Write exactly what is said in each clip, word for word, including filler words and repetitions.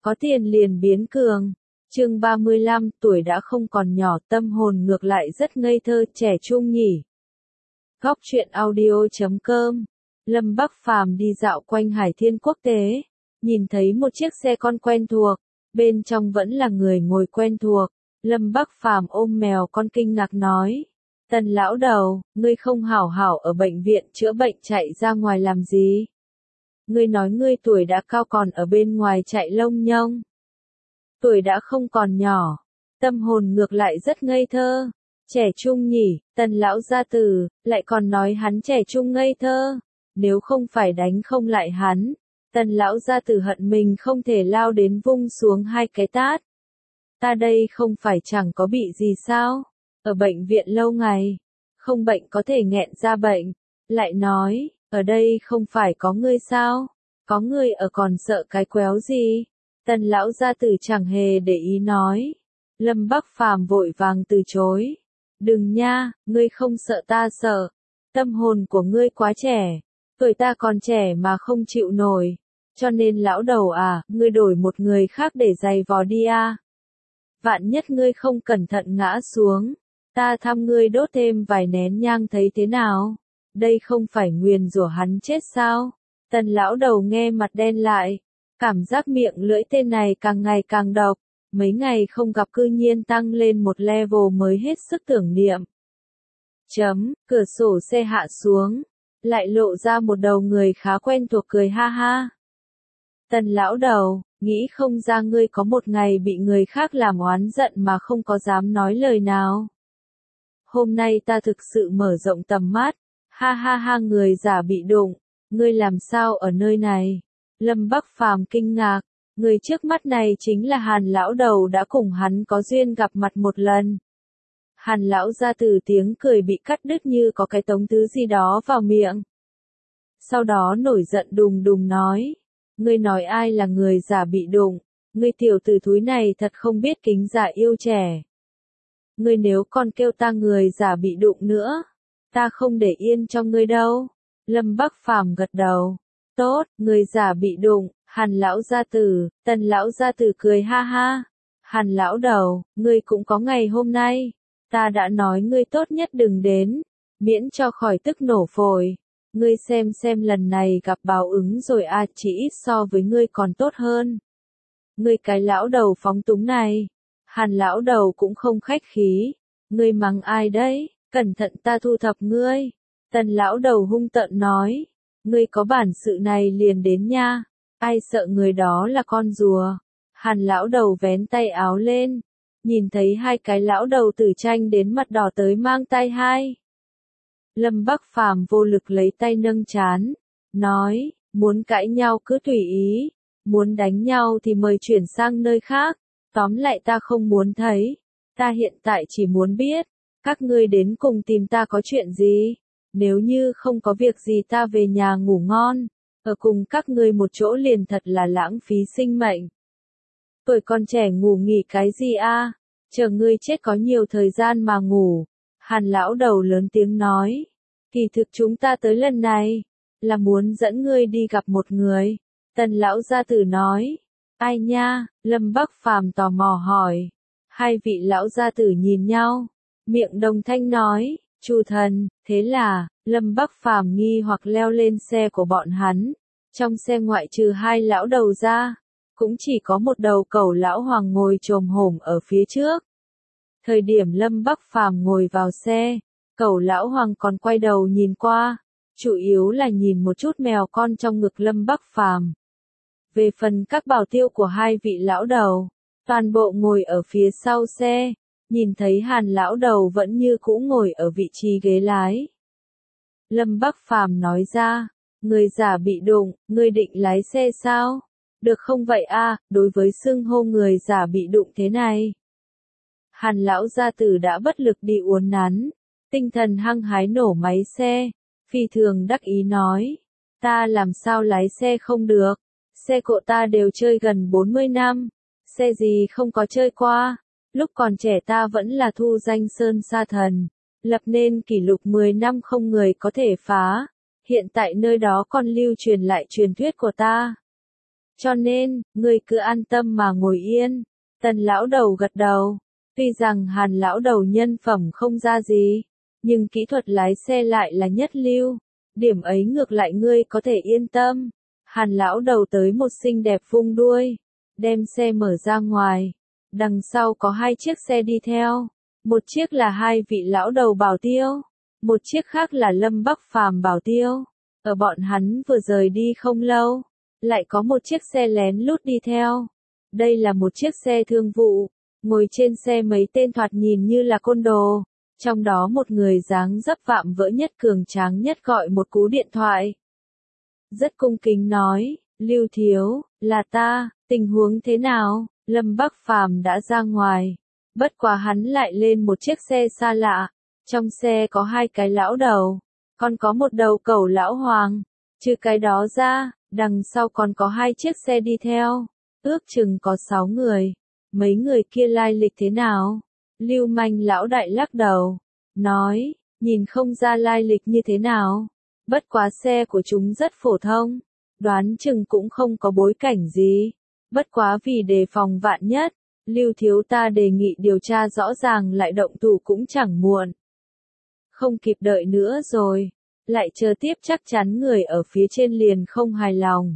Có tiền liền biến cường. Chương ba mươi lăm, tuổi đã không còn nhỏ, tâm hồn ngược lại rất ngây thơ, trẻ trung nhỉ. Góc truyện audio chấm com. Lâm Bắc Phàm đi dạo quanh Hải Thiên Quốc tế, nhìn thấy một chiếc xe con quen thuộc, bên trong vẫn là người ngồi quen thuộc. Lâm Bắc Phàm ôm mèo con kinh ngạc nói: "Tần lão đầu, ngươi không hảo hảo ở bệnh viện chữa bệnh chạy ra ngoài làm gì? Ngươi nói ngươi tuổi đã cao còn ở bên ngoài chạy lông nhông. Tuổi đã không còn nhỏ, tâm hồn ngược lại rất ngây thơ, trẻ trung nhỉ." Tần lão gia tử lại còn nói hắn trẻ trung ngây thơ, nếu không phải đánh không lại hắn, Tần lão gia tử hận mình không thể lao đến vung xuống hai cái tát. "Ta đây không phải chẳng có bị gì sao? Ở bệnh viện lâu ngày, không bệnh có thể nghẹn ra bệnh." Lại nói, "Ở đây không phải có ngươi sao? Có ngươi ở còn sợ cái quéo gì?" Tần lão gia tử chẳng hề để ý nói. Lâm Bắc Phàm vội vàng từ chối. "Đừng nha, ngươi không sợ ta sợ. Tâm hồn của ngươi quá trẻ, tuổi ta còn trẻ mà không chịu nổi. Cho nên lão đầu à, ngươi đổi một người khác để giày vò đi a. Vạn nhất ngươi không cẩn thận ngã xuống, ta thăm ngươi đốt thêm vài nén nhang thấy thế nào? Đây không phải nguyền rủa hắn chết sao?" Tần lão đầu nghe mặt đen lại, cảm giác miệng lưỡi tên này càng ngày càng độc, mấy ngày không gặp cư nhiên tăng lên một level mới hết sức tưởng niệm. Chấm, cửa sổ xe hạ xuống, lại lộ ra một đầu người khá quen thuộc cười ha ha. "Tần lão đầu, nghĩ không ra ngươi có một ngày bị người khác làm oán giận mà không có dám nói lời nào. Hôm nay ta thực sự mở rộng tầm mắt, ha ha ha." Người giả bị đụng, "Ngươi làm sao ở nơi này?" Lâm Bắc Phàm kinh ngạc, người trước mắt này chính là Hàn lão đầu đã cùng hắn có duyên gặp mặt một lần. Hàn lão gia tử tiếng cười bị cắt đứt như có cái tống thứ gì đó vào miệng. Sau đó nổi giận đùng đùng nói: "Ngươi nói ai là người giả bị đụng? Ngươi tiểu tử thúi này thật không biết kính già yêu trẻ. Ngươi nếu còn kêu ta người giả bị đụng nữa, ta không để yên cho ngươi đâu." Lâm Bắc Phàm gật đầu. "Tốt, người giả bị đụng." Hàn lão gia tử, Tần lão gia tử cười ha ha. "Hàn lão đầu, ngươi cũng có ngày hôm nay. Ta đã nói ngươi tốt nhất đừng đến, miễn cho khỏi tức nổ phổi. Ngươi xem xem lần này gặp báo ứng rồi à, chỉ ít so với ngươi còn tốt hơn. Ngươi cái lão đầu phóng túng này." Hàn lão đầu cũng không khách khí. "Ngươi mắng ai đấy? Cẩn thận ta thu thập ngươi." Tần lão đầu hung tợn nói. "Ngươi có bản sự này liền đến nha. Ai sợ người đó là con rùa." Hàn lão đầu vén tay áo lên, nhìn thấy hai cái lão đầu tử tranh đến mặt đỏ tới mang tai hai. Lâm Bắc Phàm vô lực lấy tay nâng trán, nói: "Muốn cãi nhau cứ tùy ý, muốn đánh nhau thì mời chuyển sang nơi khác, tóm lại ta không muốn thấy. Ta hiện tại chỉ muốn biết, các ngươi đến cùng tìm ta có chuyện gì? Nếu như không có việc gì ta về nhà ngủ ngon, ở cùng các ngươi một chỗ liền thật là lãng phí sinh mệnh. Tuổi còn trẻ ngủ nghỉ cái gì a? Chờ ngươi chết có nhiều thời gian mà ngủ." Hàn lão đầu lớn tiếng nói: "Kỳ thực chúng ta tới lần này, là muốn dẫn ngươi đi gặp một người." Tần lão gia tử nói. "Ai nha?" Lâm Bắc Phàm tò mò hỏi. Hai vị lão gia tử nhìn nhau, miệng đồng thanh nói: "Chu thần." Thế là, Lâm Bắc Phàm nghi hoặc leo lên xe của bọn hắn. Trong xe ngoại trừ hai lão đầu ra, cũng chỉ có một đầu cẩu lão hoàng ngồi chồm hổm ở phía trước. Thời điểm Lâm Bắc Phàm ngồi vào xe, cẩu lão hoàng còn quay đầu nhìn qua, chủ yếu là nhìn một chút mèo con trong ngực Lâm Bắc Phàm. Về phần các bảo tiêu của hai vị lão đầu, toàn bộ ngồi ở phía sau xe, nhìn thấy Hàn lão đầu vẫn như cũ ngồi ở vị trí ghế lái. Lâm Bắc Phàm nói ra: "Người giả bị đụng, ngươi định lái xe sao? Được không vậy a?" Đối với xưng hô người giả bị đụng thế này, Hàn lão gia tử đã bất lực đi uốn nắn, tinh thần hăng hái nổ máy xe, phi thường đắc ý nói: "Ta làm sao lái xe không được? Xe cộ ta đều chơi gần bốn mươi năm, xe gì không có chơi qua. Lúc còn trẻ ta vẫn là thu danh sơn sa thần, lập nên kỷ lục mười năm không người có thể phá. Hiện tại nơi đó còn lưu truyền lại truyền thuyết của ta. Cho nên, ngươi cứ an tâm mà ngồi yên. Tần lão đầu gật đầu. Tuy rằng Hàn lão đầu nhân phẩm không ra gì, nhưng kỹ thuật lái xe lại là nhất lưu. Điểm ấy ngược lại ngươi có thể yên tâm. Hàn lão đầu tới một xinh đẹp vung đuôi, đem xe mở ra ngoài. Đằng sau có hai chiếc xe đi theo. Một chiếc là hai vị lão đầu bảo tiêu, một chiếc khác là Lâm Bắc Phàm bảo tiêu. Ở bọn hắn vừa rời đi không lâu, lại có một chiếc xe lén lút đi theo. Đây là một chiếc xe thương vụ, ngồi trên xe mấy tên thoạt nhìn như là côn đồ. Trong đó một người dáng dấp vạm vỡ nhất cường tráng nhất gọi một cú điện thoại. Rất cung kính nói, Lưu thiếu, là ta, tình huống thế nào? Lâm Bắc Phàm đã ra ngoài. Bất quá hắn lại lên một chiếc xe xa lạ. Trong xe có hai cái lão đầu, còn có một đầu cẩu lão hoàng. Trừ cái đó ra, đằng sau còn có hai chiếc xe đi theo. Ước chừng có sáu người. Mấy người kia lai lịch thế nào? Lưu manh lão đại lắc đầu. Nói, nhìn không ra lai lịch như thế nào. Bất quá xe của chúng rất phổ thông. Đoán chừng cũng không có bối cảnh gì. Bất quá vì đề phòng vạn nhất, Lưu thiếu ta đề nghị điều tra rõ ràng lại động thủ cũng chẳng muộn. Không kịp đợi nữa rồi, lại chờ tiếp chắc chắn người ở phía trên liền không hài lòng.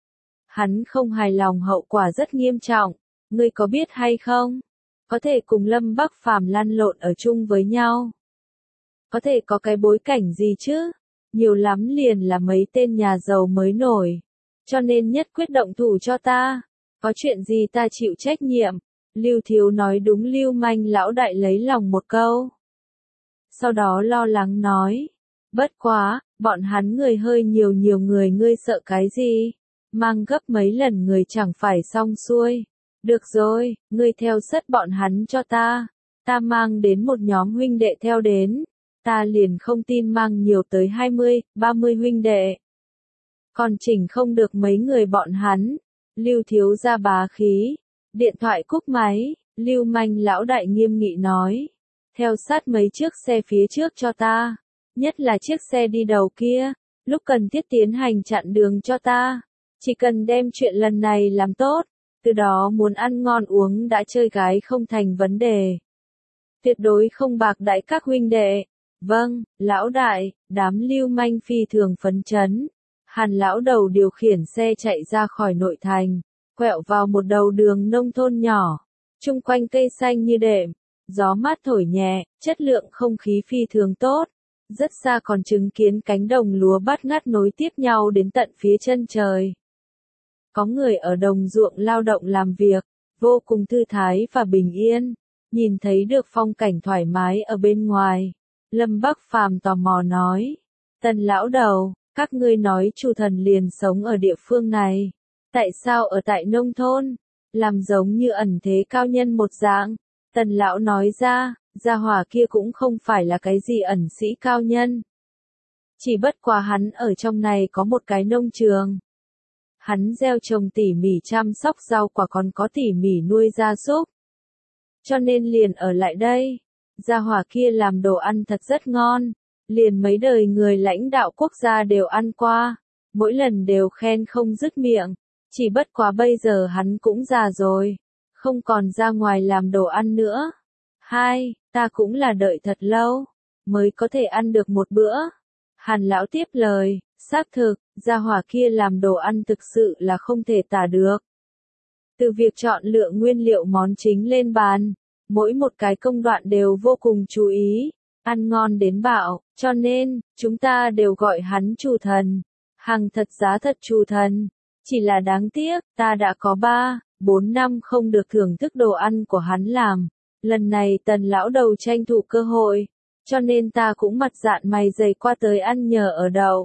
Hắn không hài lòng hậu quả rất nghiêm trọng, ngươi có biết hay không? Có thể cùng Lâm Bắc Phàm lăn lộn ở chung với nhau. Có thể có cái bối cảnh gì chứ? Nhiều lắm liền là mấy tên nhà giàu mới nổi. Cho nên nhất quyết động thủ cho ta. Có chuyện gì ta chịu trách nhiệm. Lưu thiếu nói đúng. Lưu manh lão đại lấy lòng một câu. Sau đó lo lắng nói. Bất quá, bọn hắn người hơi nhiều nhiều người ngươi sợ cái gì? Mang gấp mấy lần người chẳng phải xong xuôi. Được rồi, ngươi theo sất bọn hắn cho ta. Ta mang đến một nhóm huynh đệ theo đến. Ta liền không tin mang nhiều tới hai mươi, ba mươi huynh đệ. Còn chỉnh không được mấy người bọn hắn. Lưu thiếu ra bá khí. Điện thoại cúp máy, Lưu manh lão đại nghiêm nghị nói. Theo sát mấy chiếc xe phía trước cho ta. Nhất là chiếc xe đi đầu kia. Lúc cần thiết tiến hành chặn đường cho ta. Chỉ cần đem chuyện lần này làm tốt. Từ đó muốn ăn ngon uống đã chơi gái không thành vấn đề. Tuyệt đối không bạc đãi các huynh đệ. Vâng, lão đại, đám lưu manh phi thường phấn chấn. Hàn lão đầu điều khiển xe chạy ra khỏi nội thành, quẹo vào một đầu đường nông thôn nhỏ. Chung quanh cây xanh như đệm, gió mát thổi nhẹ, chất lượng không khí phi thường tốt. Rất xa còn chứng kiến cánh đồng lúa bát ngát nối tiếp nhau đến tận phía chân trời. Có người ở đồng ruộng lao động làm việc, vô cùng thư thái và bình yên, nhìn thấy được phong cảnh thoải mái ở bên ngoài. Lâm Bắc Phàm tò mò nói, Tần lão đầu, các ngươi nói Chu thần liền sống ở địa phương này, tại sao ở tại nông thôn, làm giống như ẩn thế cao nhân một dạng. Tần lão nói ra, gia hỏa kia cũng không phải là cái gì ẩn sĩ cao nhân. Chỉ bất quá hắn ở trong này có một cái nông trường. Hắn gieo trồng tỉ mỉ chăm sóc rau quả còn có tỉ mỉ nuôi gia súc. Cho nên liền ở lại đây. Gia hỏa kia làm đồ ăn thật rất ngon. Liền mấy đời người lãnh đạo quốc gia đều ăn qua. Mỗi lần đều khen không dứt miệng. Chỉ bất quá bây giờ hắn cũng già rồi. Không còn ra ngoài làm đồ ăn nữa. Hai, ta cũng là đợi thật lâu. Mới có thể ăn được một bữa. Hàn lão tiếp lời, xác thực, gia hỏa kia làm đồ ăn thực sự là không thể tả được. Từ việc chọn lựa nguyên liệu món chính lên bàn, mỗi một cái công đoạn đều vô cùng chú ý, ăn ngon đến bạo, cho nên, chúng ta đều gọi hắn Chu thần. Hàng thật giá thật Chu thần. Chỉ là đáng tiếc, ta đã có ba, bốn năm không được thưởng thức đồ ăn của hắn làm. Lần này Tần lão đầu tranh thủ cơ hội, cho nên ta cũng mặt dạn mày dày qua tới ăn nhờ ở đậu.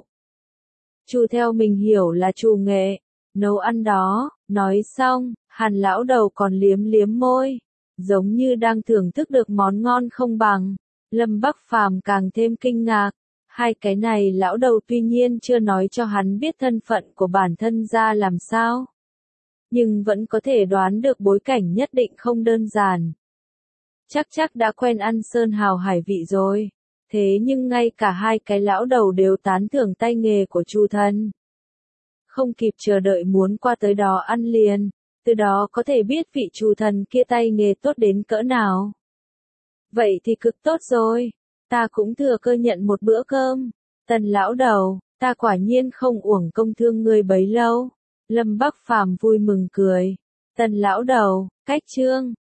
Chu theo mình hiểu là Chu nghệ, nấu ăn đó. Nói xong, Hàn lão đầu còn liếm liếm môi, giống như đang thưởng thức được món ngon không bằng. Lâm Bắc Phàm càng thêm kinh ngạc. Hai cái này lão đầu tuy nhiên chưa nói cho hắn biết thân phận của bản thân ra làm sao, nhưng vẫn có thể đoán được bối cảnh nhất định không đơn giản. Chắc chắc đã quen ăn sơn hào hải vị rồi. Thế nhưng ngay cả hai cái lão đầu đều tán thưởng tay nghề của Chu thần. không kịp chờ đợi muốn qua tới đó ăn liền, từ đó có thể biết vị chủ thần kia tay nghề tốt đến cỡ nào. Vậy thì cực tốt rồi, ta cũng thừa cơ nhận một bữa cơm. Tần lão đầu, ta quả nhiên không uổng công thương ngươi bấy lâu. Lâm Bắc Phàm vui mừng cười. Tần lão đầu, cách chương.